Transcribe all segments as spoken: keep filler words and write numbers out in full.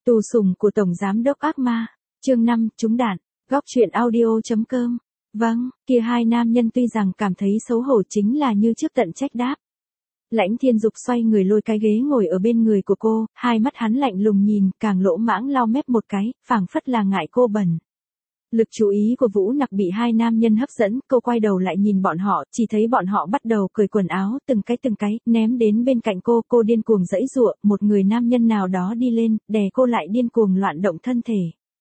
Tù sủng của Tổng Giám đốc ác ma, chương năm, trúng đạn, góc truyện audio.com. Vâng, kia hai nam nhân tuy rằng cảm thấy xấu hổ chính là như trước tận trách đáp. Lãnh Thiên Dục xoay người lôi cái ghế ngồi ở bên người của cô, hai mắt hắn lạnh lùng nhìn, càng lỗ mãng lau mép một cái, phảng phất là ngại cô bẩn. Lực chú ý của Vũ Nặc bị hai nam nhân hấp dẫn, cô quay đầu lại nhìn bọn họ, chỉ thấy bọn họ bắt đầu cởi quần áo, từng cái từng cái, ném đến bên cạnh cô, cô điên cuồng giãy giụa, một người nam nhân nào đó đi lên, đè cô lại điên cuồng loạn động thân thể.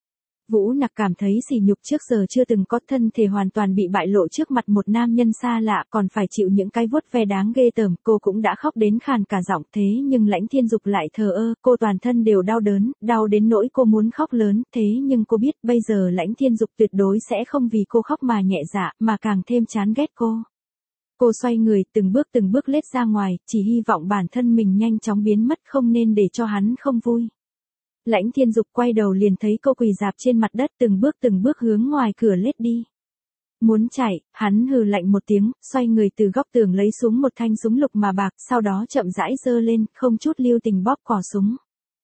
Vũ Nặc cảm thấy sỉ nhục trước giờ chưa từng có, thân thể hoàn toàn bị bại lộ trước mặt một nam nhân xa lạ, còn phải chịu những cái vuốt ve đáng ghê tởm, cô cũng đã khóc đến khàn cả giọng, thế nhưng Lãnh Thiên Dục lại thờ ơ, cô toàn thân đều đau đớn, đau đến nỗi cô muốn khóc lớn, thế nhưng cô biết bây giờ Lãnh Thiên Dục tuyệt đối sẽ không vì cô khóc mà nhẹ dạ, mà càng thêm chán ghét cô. Cô xoay người, từng bước từng bước lết ra ngoài, chỉ hy vọng bản thân mình nhanh chóng biến mất, không nên để cho hắn không vui. Lãnh Thiên Dục quay đầu liền thấy cô quỳ rạp trên mặt đất, từng bước từng bước hướng ngoài cửa lết đi. Muốn chạy, hắn hừ lạnh một tiếng, xoay người từ góc tường lấy xuống một thanh súng lục mà bạc, sau đó chậm rãi giơ lên, không chút lưu tình bóp cò súng.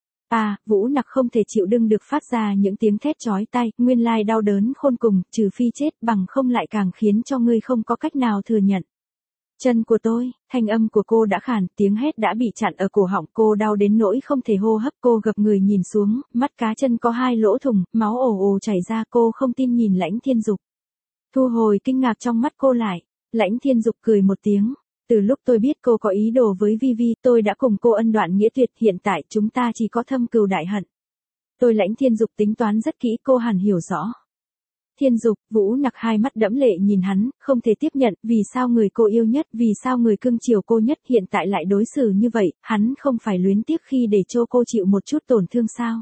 À, Vũ Nặc không thể chịu đựng được phát ra những tiếng thét chói tai, nguyên lai đau đớn khôn cùng, trừ phi chết, bằng không lại càng khiến cho ngươi không có cách nào thừa nhận. Chân của tôi, thanh âm của cô đã khàn, tiếng hét đã bị chặn ở cổ họng, cô đau đến nỗi không thể hô hấp, cô gập người nhìn xuống, mắt cá chân có hai lỗ thủng, máu ồ ồ chảy ra, cô không tin nhìn Lãnh Thiên Dục. Thu hồi kinh ngạc trong mắt cô lại, Lãnh Thiên Dục cười một tiếng, từ lúc tôi biết cô có ý đồ với Vi Vi, tôi đã cùng cô ân đoạn nghĩa tuyệt, hiện tại chúng ta chỉ có thâm cừu đại hận. Tôi Lãnh Thiên Dục tính toán rất kỹ, cô hẳn hiểu rõ. Thiên Dục, Vũ Nặc hai mắt đẫm lệ nhìn hắn, không thể tiếp nhận, vì sao người cô yêu nhất, vì sao người cưng chiều cô nhất hiện tại lại đối xử như vậy, hắn không phải luyến tiếc khi để cho cô chịu một chút tổn thương sao?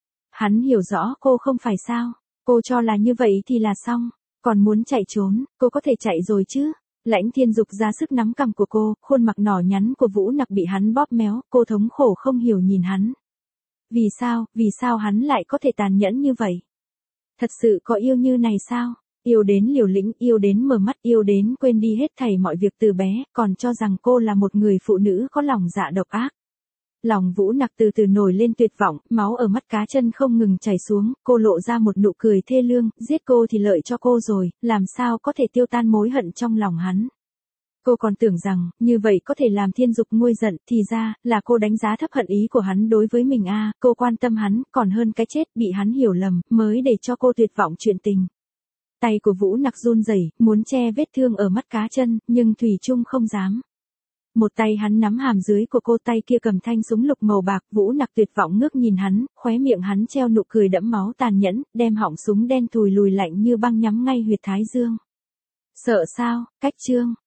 Hắn hiểu rõ cô không phải sao, cô cho là như vậy thì là xong, còn muốn chạy trốn, cô có thể chạy rồi chứ? Lãnh Thiên Dục ra sức nắm cằm của cô, khuôn mặt nhỏ nhắn của Vũ Nặc bị hắn bóp méo, cô thống khổ không hiểu nhìn hắn. Vì sao, vì sao hắn lại có thể tàn nhẫn như vậy? Thật sự có yêu như này sao? Yêu đến liều lĩnh, yêu đến mở mắt, yêu đến quên đi hết thảy mọi việc từ bé, còn cho rằng cô là một người phụ nữ có lòng dạ độc ác. Lòng Vũ Nặc từ từ nổi lên tuyệt vọng, máu ở mắt cá chân không ngừng chảy xuống, cô lộ ra một nụ cười thê lương, giết cô thì lợi cho cô rồi, làm sao có thể tiêu tan mối hận trong lòng hắn. Cô còn tưởng rằng, như vậy có thể làm Thiên Dục nguôi giận, thì ra, là cô đánh giá thấp hận ý của hắn đối với mình a à, cô quan tâm hắn, còn hơn cái chết, bị hắn hiểu lầm, mới để cho cô tuyệt vọng chuyện tình. Tay của Vũ Nặc run rẩy, muốn che vết thương ở mắt cá chân, nhưng thủy chung không dám. Một tay hắn nắm hàm dưới của cô, tay kia cầm thanh súng lục màu bạc, Vũ Nặc tuyệt vọng ngước nhìn hắn, khóe miệng hắn treo nụ cười đẫm máu tàn nhẫn, đem họng súng đen thùi lùi lạnh như băng nhắm ngay huyệt thái dương. Sợ sao, cách chương.